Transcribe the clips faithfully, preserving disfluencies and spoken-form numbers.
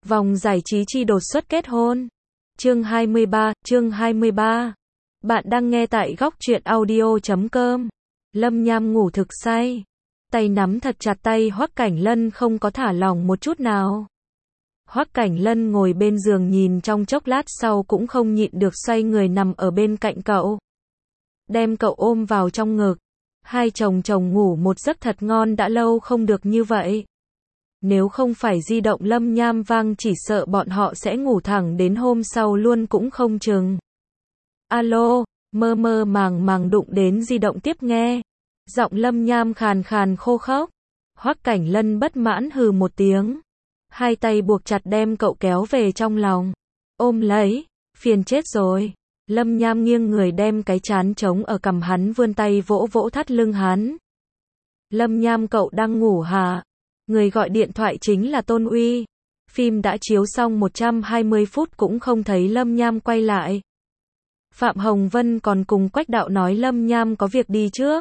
Vòng giải trí chi đột xuất kết hôn. Chương hai mươi ba, chương hai mươi ba. Bạn đang nghe tại góc truyện audio chấm com. Lâm Nham ngủ thực say. Tay nắm thật chặt tay Hoắc Cảnh Lân, không có thả lỏng một chút nào. Hoắc Cảnh Lân ngồi bên giường nhìn trong chốc lát sau cũng không nhịn được xoay người nằm ở bên cạnh cậu. Đem cậu ôm vào trong ngực. Hai chồng chồng ngủ một giấc thật ngon, đã lâu không được như vậy. Nếu không phải di động Lâm Nham vang chỉ sợ bọn họ sẽ ngủ thẳng đến hôm sau luôn cũng không chừng. Alo, mơ mơ màng màng đụng đến di động tiếp nghe. Giọng Lâm Nham khàn khàn khô khốc. Hoắc Cảnh Lân bất mãn hừ một tiếng. Hai tay buộc chặt đem cậu kéo về trong lòng. Ôm lấy, phiền chết rồi. Lâm Nham nghiêng người đem cái trán trống ở cằm hắn, vươn tay vỗ vỗ thắt lưng hắn. Lâm Nham, cậu đang ngủ hả? Người gọi điện thoại chính là Tôn Uy. Phim đã chiếu xong một trăm hai mươi phút cũng không thấy Lâm Nham quay lại. Phạm Hồng Vân còn cùng Quách Đạo nói Lâm Nham có việc đi trước.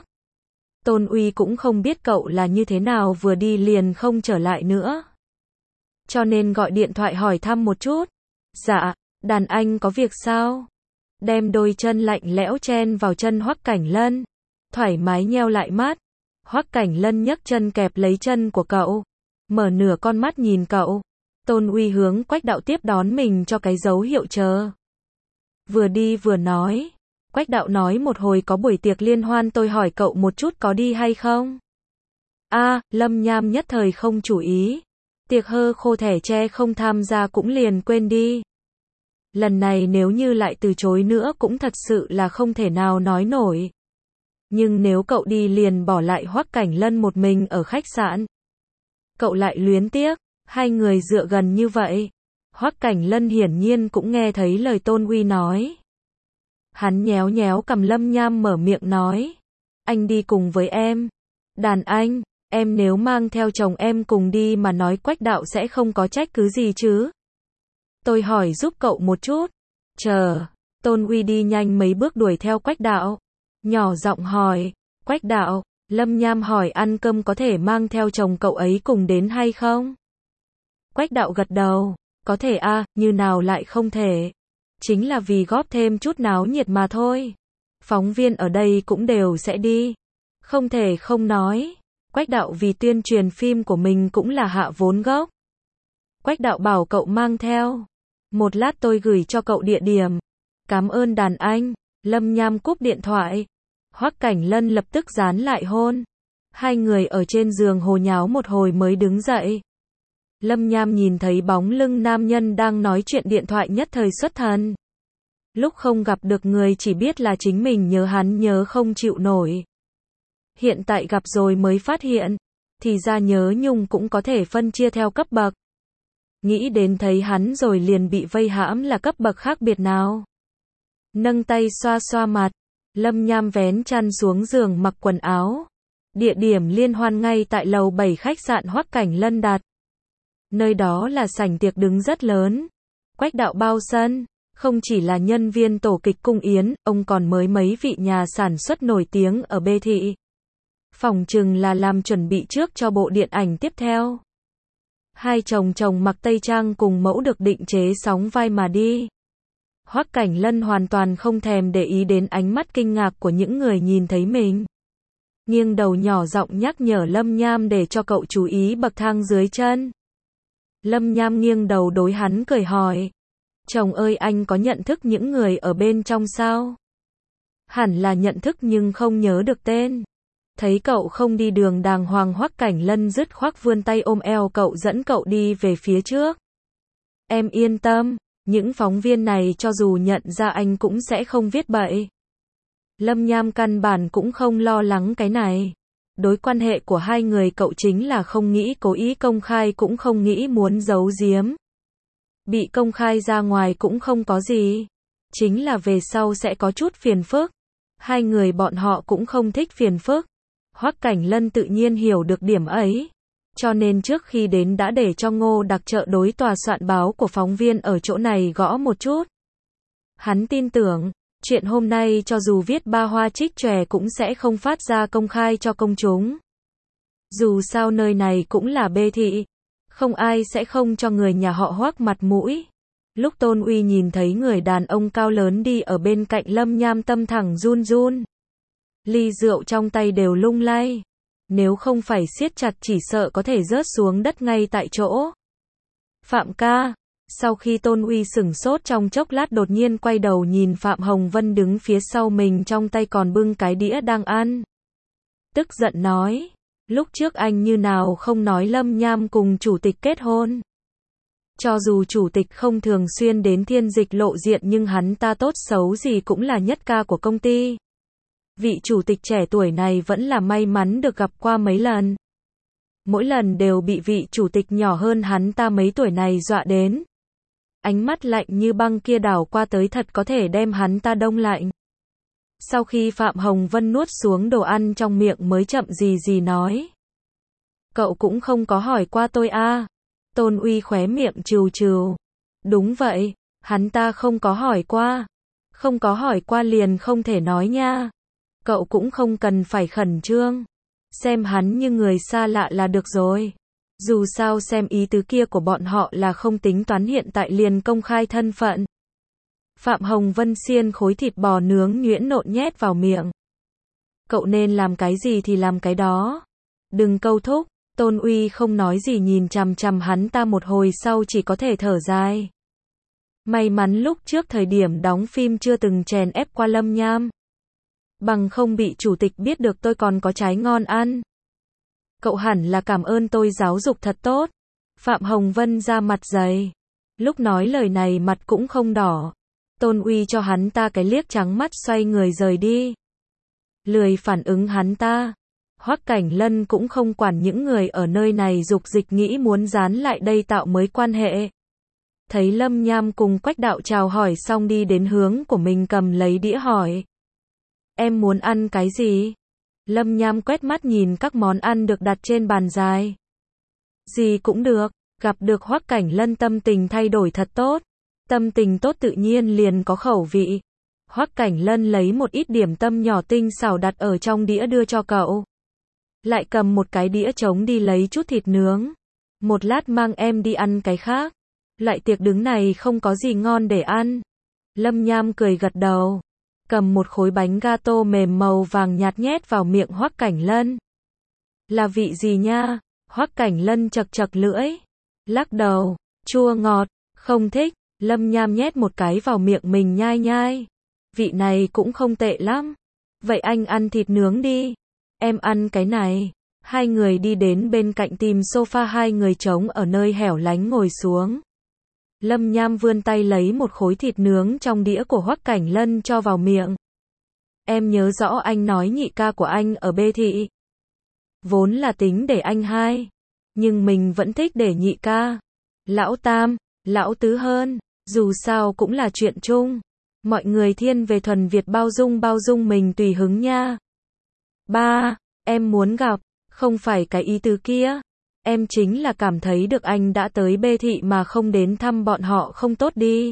Tôn Uy cũng không biết cậu là như thế nào, vừa đi liền không trở lại nữa. Cho nên gọi điện thoại hỏi thăm một chút. Dạ, đàn anh có việc sao? Đem đôi chân lạnh lẽo chen vào chân Hoắc Cảnh Lân. Thoải mái nheo lại mắt. Hoắc Cảnh Lân nhấc chân kẹp lấy chân của cậu. Mở nửa con mắt nhìn cậu. Tôn Uy hướng Quách Đạo tiếp đón mình cho cái dấu hiệu chờ. Vừa đi vừa nói. Quách Đạo nói một hồi có buổi tiệc liên hoan, tôi hỏi cậu một chút có đi hay không? A, à, Lâm Nham nhất thời không chú ý. Tiệc hơ khô thẻ tre không tham gia cũng liền quên đi. Lần này nếu như lại từ chối nữa cũng thật sự là không thể nào nói nổi. Nhưng nếu cậu đi liền bỏ lại Hoắc Cảnh Lân một mình ở khách sạn. Cậu lại luyến tiếc, hai người dựa gần như vậy. Hoắc Cảnh Lân hiển nhiên cũng nghe thấy lời Tôn Uy nói. Hắn nhéo nhéo cằm Lâm Nham, mở miệng nói. Anh đi cùng với em. Đàn anh, em nếu mang theo chồng em cùng đi mà nói Quách Đạo sẽ không có trách cứ gì chứ? Tôi hỏi giúp cậu một chút. Chờ. Tôn Uy đi nhanh mấy bước đuổi theo Quách Đạo. Nhỏ giọng hỏi. Quách Đạo. Lâm Nham hỏi ăn cơm có thể mang theo chồng cậu ấy cùng đến hay không? Quách Đạo gật đầu. Có thể a, à, như nào lại không thể. Chính là vì góp thêm chút náo nhiệt mà thôi. Phóng viên ở đây cũng đều sẽ đi. Không thể không nói. Quách Đạo vì tuyên truyền phim của mình cũng là hạ vốn gốc. Quách Đạo bảo cậu mang theo. Một lát tôi gửi cho cậu địa điểm. Cảm ơn đàn anh. Lâm Nham cúp điện thoại. Hoắc Cảnh Lân lập tức dán lại hôn. Hai người ở trên giường hồ nháo một hồi mới đứng dậy. Lâm Nham nhìn thấy bóng lưng nam nhân đang nói chuyện điện thoại nhất thời xuất thần. Lúc không gặp được người chỉ biết là chính mình nhớ hắn nhớ không chịu nổi. Hiện tại gặp rồi mới phát hiện. Thì ra nhớ nhung cũng có thể phân chia theo cấp bậc. Nghĩ đến thấy hắn rồi liền bị vây hãm là cấp bậc khác biệt nào. Nâng tay xoa xoa mặt. Lâm Nham vén chăn xuống giường mặc quần áo. Địa điểm liên hoan ngay tại lầu bảy khách sạn Hoắc Cảnh Lân đặt. Nơi đó là sảnh tiệc đứng rất lớn. Quách Đạo bao sân. Không chỉ là nhân viên tổ kịch cung yến, ông còn mới mấy vị nhà sản xuất nổi tiếng ở B thị. Phòng chừng là làm chuẩn bị trước cho bộ điện ảnh tiếp theo. Hai chồng chồng mặc tây trang cùng mẫu được định chế sóng vai mà đi. Hoắc Cảnh Lân hoàn toàn không thèm để ý đến ánh mắt kinh ngạc của những người nhìn thấy mình. Nghiêng đầu nhỏ giọng nhắc nhở Lâm Nham để cho cậu chú ý bậc thang dưới chân. Lâm Nham nghiêng đầu đối hắn cười hỏi. Chồng ơi, anh có nhận thức những người ở bên trong sao? Hẳn là nhận thức nhưng không nhớ được tên. Thấy cậu không đi đường đàng hoàng, Hoắc Cảnh Lân dứt khoát vươn tay ôm eo cậu, dẫn cậu đi về phía trước. Em yên tâm, những phóng viên này cho dù nhận ra anh cũng sẽ không viết bậy. Lâm Nham căn bản cũng không lo lắng cái này. Đối quan hệ của hai người cậu chính là không nghĩ cố ý công khai, cũng không nghĩ muốn giấu giếm. Bị công khai ra ngoài cũng không có gì. Chính là về sau sẽ có chút phiền phức. Hai người bọn họ cũng không thích phiền phức. Hoắc Cảnh Lân tự nhiên hiểu được điểm ấy. Cho nên trước khi đến đã để cho Ngô Đặc trợ đối tòa soạn báo của phóng viên ở chỗ này gõ một chút. Hắn tin tưởng, chuyện hôm nay cho dù viết ba hoa trích chòe cũng sẽ không phát ra công khai cho công chúng. Dù sao nơi này cũng là B thị. Không ai sẽ không cho người nhà họ Hoắc mặt mũi. Lúc Tôn Uy nhìn thấy người đàn ông cao lớn đi ở bên cạnh Lâm Nham tâm thẳng run run. Ly rượu trong tay đều lung lay. Nếu không phải siết chặt chỉ sợ có thể rớt xuống đất ngay tại chỗ. Phạm ca. Sau khi Tôn Uy sửng sốt trong chốc lát đột nhiên quay đầu nhìn Phạm Hồng Vân đứng phía sau mình trong tay còn bưng cái đĩa đang ăn. Tức giận nói. Lúc trước anh như nào không nói Lâm Nham cùng chủ tịch kết hôn. Cho dù chủ tịch không thường xuyên đến Thiên Dịch lộ diện nhưng hắn ta tốt xấu gì cũng là nhất ca của công ty. Vị chủ tịch trẻ tuổi này vẫn là may mắn được gặp qua mấy lần. Mỗi lần đều bị vị chủ tịch nhỏ hơn hắn ta mấy tuổi này dọa đến. Ánh mắt lạnh như băng kia đảo qua tới thật có thể đem hắn ta đông lạnh. Sau khi Phạm Hồng Vân nuốt xuống đồ ăn trong miệng mới chậm gì gì nói. Cậu cũng không có hỏi qua tôi à. Tôn Uy khóe miệng trừ trừ. Đúng vậy, hắn ta không có hỏi qua. Không có hỏi qua liền không thể nói nha. Cậu cũng không cần phải khẩn trương. Xem hắn như người xa lạ là được rồi. Dù sao xem ý tứ kia của bọn họ là không tính toán hiện tại liền công khai thân phận. Phạm Hồng Vân xiên khối thịt bò nướng nhuyễn nộn nhét vào miệng. Cậu nên làm cái gì thì làm cái đó. Đừng câu thúc. Tôn Uy không nói gì nhìn chằm chằm hắn ta một hồi sau chỉ có thể thở dài. May mắn lúc trước thời điểm đóng phim chưa từng chèn ép qua Lâm Nham. Bằng không bị chủ tịch biết được tôi còn có trái ngon ăn. Cậu hẳn là cảm ơn tôi giáo dục thật tốt. Phạm Hồng Vân ra mặt dày. Lúc nói lời này mặt cũng không đỏ. Tôn Uy cho hắn ta cái liếc trắng mắt xoay người rời đi. Lười phản ứng hắn ta. Hoắc Cảnh Lân cũng không quản những người ở nơi này dục dịch nghĩ muốn dán lại đây tạo mới quan hệ. Thấy Lâm Nham cùng Quách Đạo chào hỏi xong đi đến hướng của mình cầm lấy đĩa hỏi. Em muốn ăn cái gì? Lâm Nham quét mắt nhìn các món ăn được đặt trên bàn dài. Gì cũng được, gặp được Hoắc Cảnh Lân tâm tình thay đổi thật tốt. Tâm tình tốt tự nhiên liền có khẩu vị. Hoắc Cảnh Lân lấy một ít điểm tâm nhỏ tinh xảo đặt ở trong đĩa đưa cho cậu. Lại cầm một cái đĩa trống đi lấy chút thịt nướng. Một lát mang em đi ăn cái khác. Lại tiệc đứng này không có gì ngon để ăn. Lâm Nham cười gật đầu. Cầm một khối bánh gato mềm màu vàng nhạt nhét vào miệng Hoắc Cảnh Lân. Là vị gì nha? Hoắc Cảnh Lân chật chật lưỡi. Lắc đầu. Chua ngọt. Không thích. Lâm Nham nhét một cái vào miệng mình nhai nhai. Vị này cũng không tệ lắm. Vậy anh ăn thịt nướng đi. Em ăn cái này. Hai người đi đến bên cạnh tìm sofa hai người trống ở nơi hẻo lánh ngồi xuống. Lâm Nham vươn tay lấy một khối thịt nướng trong đĩa của Hoắc Cảnh Lân cho vào miệng. Em nhớ rõ anh nói nhị ca của anh ở B thị. Vốn là tính để anh hai. Nhưng mình vẫn thích để nhị ca. Lão tam, lão tứ hơn. Dù sao cũng là chuyện chung. Mọi người thiên về thuần Việt bao dung bao dung mình tùy hứng nha. Ba, em muốn gặp, không phải cái ý tứ kia. Em chính là cảm thấy được anh đã tới B thị mà không đến thăm bọn họ không tốt đi.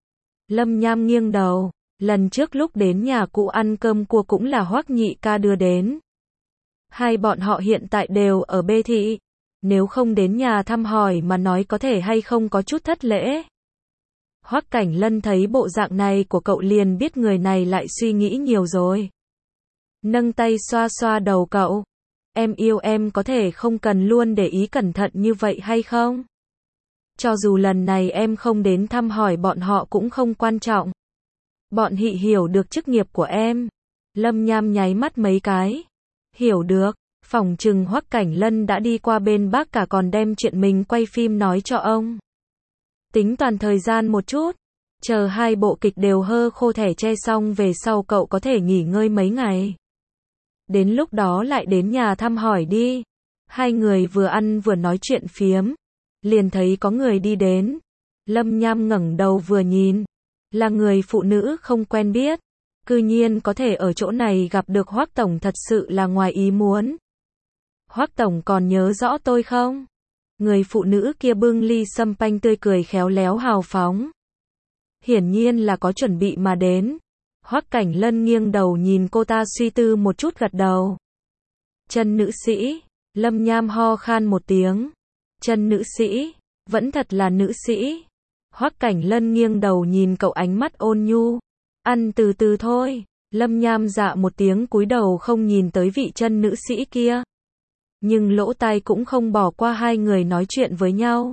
Lâm Nham nghiêng đầu, lần trước lúc đến nhà cụ ăn cơm cua cũng là Hoắc nhị ca đưa đến. Hai bọn họ hiện tại đều ở B thị. Nếu không đến nhà thăm hỏi mà nói có thể hay không có chút thất lễ. Hoắc Cảnh Lân thấy bộ dạng này của cậu liền biết người này lại suy nghĩ nhiều rồi. Nâng tay xoa xoa đầu cậu. Em yêu em có thể không cần luôn để ý cẩn thận như vậy hay không? Cho dù lần này em không đến thăm hỏi bọn họ cũng không quan trọng. Bọn hị hiểu được chức nghiệp của em. Lâm Nham nháy mắt mấy cái. Hiểu được, phỏng chừng Hoắc Cảnh Lân đã đi qua bên bác cả còn đem chuyện mình quay phim nói cho ông. Tính toàn thời gian một chút. Chờ hai bộ kịch đều hơ khô thẻ che xong về sau cậu có thể nghỉ ngơi mấy ngày. Đến lúc đó lại đến nhà thăm hỏi đi. Hai người vừa ăn vừa nói chuyện phiếm. Liền thấy có người đi đến. Lâm Nham ngẩng đầu vừa nhìn. Là người phụ nữ không quen biết. Cư nhiên có thể ở chỗ này gặp được Hoắc Tổng thật sự là ngoài ý muốn. Hoắc Tổng còn nhớ rõ tôi không? Người phụ nữ kia bưng ly sâm panh tươi cười khéo léo hào phóng. Hiển nhiên là có chuẩn bị mà đến. Hoắc Cảnh Lân nghiêng đầu nhìn cô ta suy tư một chút gật đầu. Chân nữ sĩ, Lâm Nham ho khan một tiếng. Chân nữ sĩ, vẫn thật là nữ sĩ. Hoắc Cảnh Lân nghiêng đầu nhìn cậu ánh mắt ôn nhu. Ăn từ từ thôi. Lâm Nham dạ một tiếng cúi đầu không nhìn tới vị chân nữ sĩ kia. Nhưng lỗ tai cũng không bỏ qua hai người nói chuyện với nhau.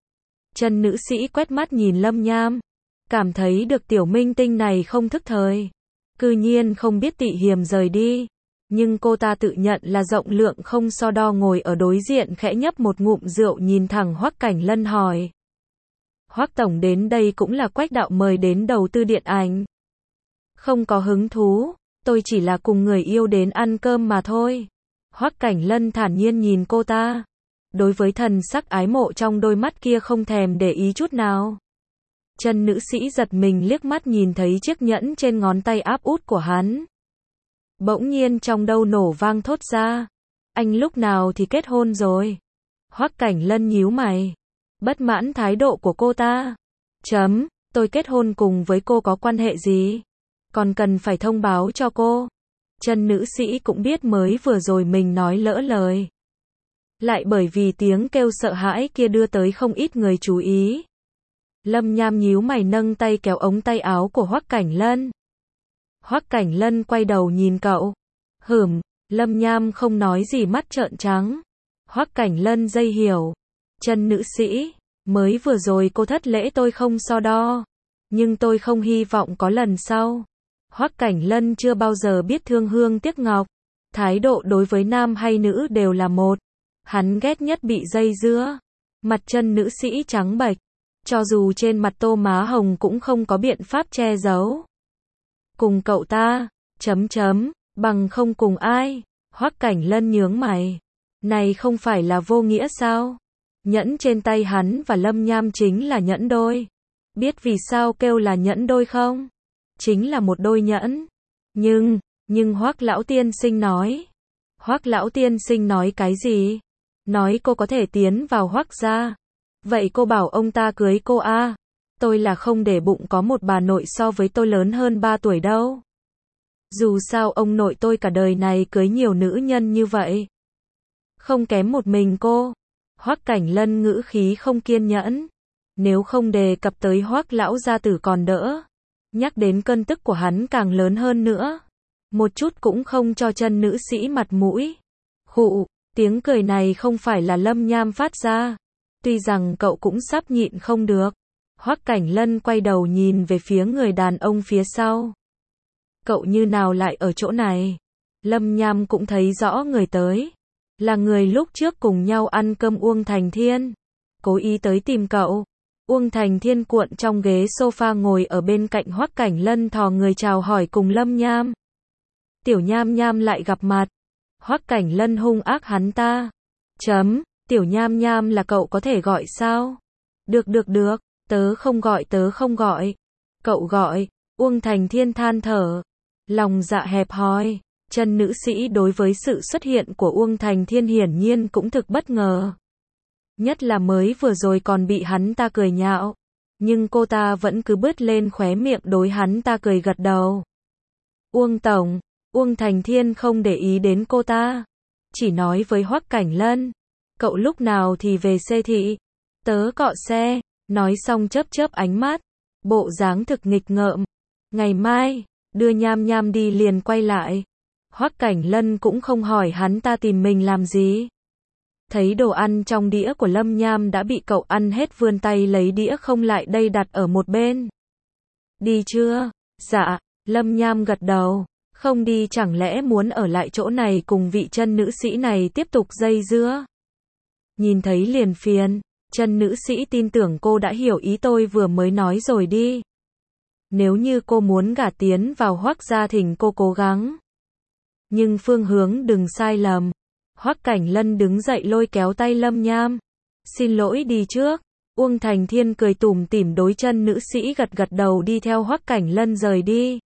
Chân nữ sĩ quét mắt nhìn Lâm Nham. Cảm thấy được tiểu minh tinh này không thức thời. Cư nhiên không biết tị hiềm rời đi. Nhưng cô ta tự nhận là rộng lượng không so đo, ngồi ở đối diện khẽ nhấp một ngụm rượu nhìn thẳng Hoắc Cảnh Lân hỏi. Hoắc tổng đến đây cũng là Quách đạo mời đến đầu tư điện ảnh. Không có hứng thú, tôi chỉ là cùng người yêu đến ăn cơm mà thôi. Hoắc Cảnh Lân thản nhiên nhìn cô ta. Đối với thần sắc ái mộ trong đôi mắt kia không thèm để ý chút nào. Chân nữ sĩ giật mình liếc mắt nhìn thấy chiếc nhẫn trên ngón tay áp út của hắn. Bỗng nhiên trong đầu nổ vang thốt ra. Anh lúc nào thì kết hôn rồi? Hoắc Cảnh Lân nhíu mày. Bất mãn thái độ của cô ta. Chấm, tôi kết hôn cùng với cô có quan hệ gì? Còn cần phải thông báo cho cô. Chân nữ sĩ cũng biết mới vừa rồi mình nói lỡ lời. Lại bởi vì tiếng kêu sợ hãi kia đưa tới không ít người chú ý. Lâm Nham nhíu mày nâng tay kéo ống tay áo của Hoắc Cảnh Lân. Hoắc Cảnh Lân quay đầu nhìn cậu. Hửm, Lâm Nham không nói gì mắt trợn trắng. Hoắc Cảnh Lân dây hiểu. Chân nữ sĩ, mới vừa rồi cô thất lễ tôi không so đo. Nhưng tôi không hy vọng có lần sau. Hoắc Cảnh Lân chưa bao giờ biết thương hương tiếc ngọc. Thái độ đối với nam hay nữ đều là một. Hắn ghét nhất bị dây dưa. Mặt chân nữ sĩ trắng bệch. Cho dù trên mặt tô má hồng cũng không có biện pháp che giấu. Cùng cậu ta, chấm chấm, bằng không cùng ai. Hoắc Cảnh Lân nhướng mày. Này không phải là vô nghĩa sao? Nhẫn trên tay hắn và Lâm Nham chính là nhẫn đôi. Biết vì sao kêu là nhẫn đôi không? Chính là một đôi nhẫn. Nhưng, nhưng Hoắc lão tiên sinh nói. Hoắc lão tiên sinh nói cái gì? Nói cô có thể tiến vào Hoắc gia. Vậy cô bảo ông ta cưới cô à? Tôi là không để bụng có một bà nội so với tôi lớn hơn ba tuổi đâu. Dù sao ông nội tôi cả đời này cưới nhiều nữ nhân như vậy. Không kém một mình cô. Hoắc Cảnh Lân ngữ khí không kiên nhẫn. Nếu không đề cập tới Hoắc lão gia tử còn đỡ. Nhắc đến cơn tức của hắn càng lớn hơn nữa. Một chút cũng không cho chân nữ sĩ mặt mũi. Khụ, tiếng cười này không phải là Lâm Nham phát ra. Tuy rằng cậu cũng sắp nhịn không được. Hoắc Cảnh Lân quay đầu nhìn về phía người đàn ông phía sau. Cậu như nào lại ở chỗ này? Lâm Nham cũng thấy rõ người tới. Là người lúc trước cùng nhau ăn cơm Uông Thành Thiên. Cố ý tới tìm cậu. Uông Thành Thiên cuộn trong ghế sofa ngồi ở bên cạnh Hoắc Cảnh Lân thò người chào hỏi cùng Lâm Nham. Tiểu Nham Nham lại gặp mặt. Hoắc Cảnh Lân hung ác hắn ta. Chấm, Tiểu Nham Nham là cậu có thể gọi sao? Được được được, tớ không gọi tớ không gọi. Cậu gọi, Uông Thành Thiên than thở. Lòng dạ hẹp hòi. Chân nữ sĩ đối với sự xuất hiện của Uông Thành Thiên hiển nhiên cũng thực bất ngờ. Nhất là mới vừa rồi còn bị hắn ta cười nhạo. Nhưng cô ta vẫn cứ bứt lên khóe miệng đối hắn ta cười gật đầu. Uông tổng, Uông Thành Thiên không để ý đến cô ta. Chỉ nói với Hoắc Cảnh Lân. Cậu lúc nào thì về xe thị? Tớ cọ xe. Nói xong chớp chớp ánh mắt. Bộ dáng thực nghịch ngợm. Ngày mai, đưa Nham Nham đi liền quay lại. Hoắc Cảnh Lân cũng không hỏi hắn ta tìm mình làm gì. Thấy đồ ăn trong đĩa của Lâm Nham đã bị cậu ăn hết, vươn tay lấy đĩa không lại đây đặt ở một bên. Đi chưa? Dạ, Lâm Nham gật đầu. Không đi chẳng lẽ muốn ở lại chỗ này cùng vị chân nữ sĩ này tiếp tục dây dưa? Nhìn thấy liền phiền. Chân nữ sĩ tin tưởng cô đã hiểu ý tôi vừa mới nói rồi đi. Nếu như cô muốn gả tiến vào Hoắc gia thỉnh cô cố gắng. Nhưng phương hướng đừng sai lầm. Hoắc Cảnh Lân đứng dậy lôi kéo tay Lâm Nham. Xin lỗi đi trước. Uông Thành Thiên cười tủm tỉm đối chân nữ sĩ gật gật đầu đi theo Hoắc Cảnh Lân rời đi.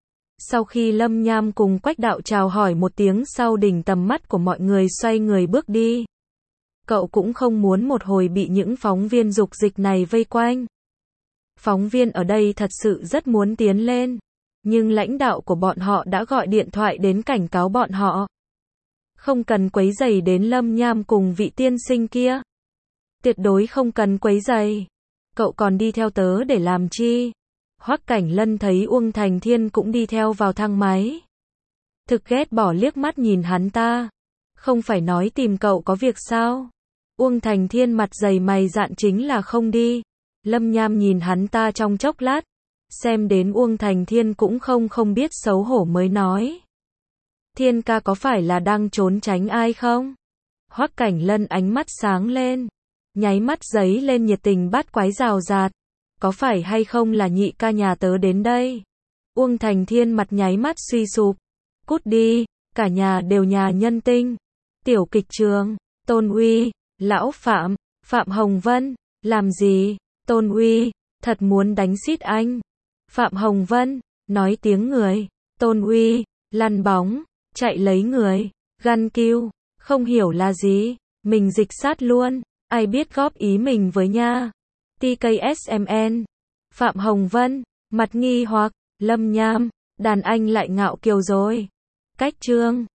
Sau khi Lâm Nham cùng Quách đạo chào hỏi một tiếng sau, đỉnh tầm mắt của mọi người xoay người bước đi. Cậu cũng không muốn một hồi bị những phóng viên dục dịch này vây quanh. Phóng viên ở đây thật sự rất muốn tiến lên. Nhưng lãnh đạo của bọn họ đã gọi điện thoại đến cảnh cáo bọn họ. Không cần quấy rầy đến Lâm Nham cùng vị tiên sinh kia. Tuyệt đối không cần quấy rầy. Cậu còn đi theo tớ để làm chi? Hoắc Cảnh Lân thấy Uông Thành Thiên cũng đi theo vào thang máy. Thực ghét bỏ liếc mắt nhìn hắn ta. Không phải nói tìm cậu có việc sao? Uông Thành Thiên mặt dày mày dạn chính là không đi. Lâm Nham nhìn hắn ta trong chốc lát. Xem đến Uông Thành Thiên cũng không không biết xấu hổ mới nói. Thiên ca có phải là đang trốn tránh ai không? Hoắc Cảnh Lân ánh mắt sáng lên. Nháy mắt giấy lên nhiệt tình bát quái rào rạt. Có phải hay không là nhị ca nhà tớ đến đây? Uông Thành Thiên mặt nháy mắt suy sụp. Cút đi, cả nhà đều nhà nhân tinh. Tiểu kịch trường, Tôn Uy, Lão Phạm, Phạm Hồng Vân, làm gì? Tôn Uy, thật muốn đánh xít anh. Phạm Hồng Vân, nói tiếng người. Tôn Uy, lăn bóng, chạy lấy người. Gan kiêu, không hiểu là gì. Mình dịch sát luôn, ai biết góp ý mình với nha. tê ca ét em en. Phạm Hồng Vân, mặt nghi hoặc, Lâm Nham, đàn anh lại ngạo kiều rồi. Cách chương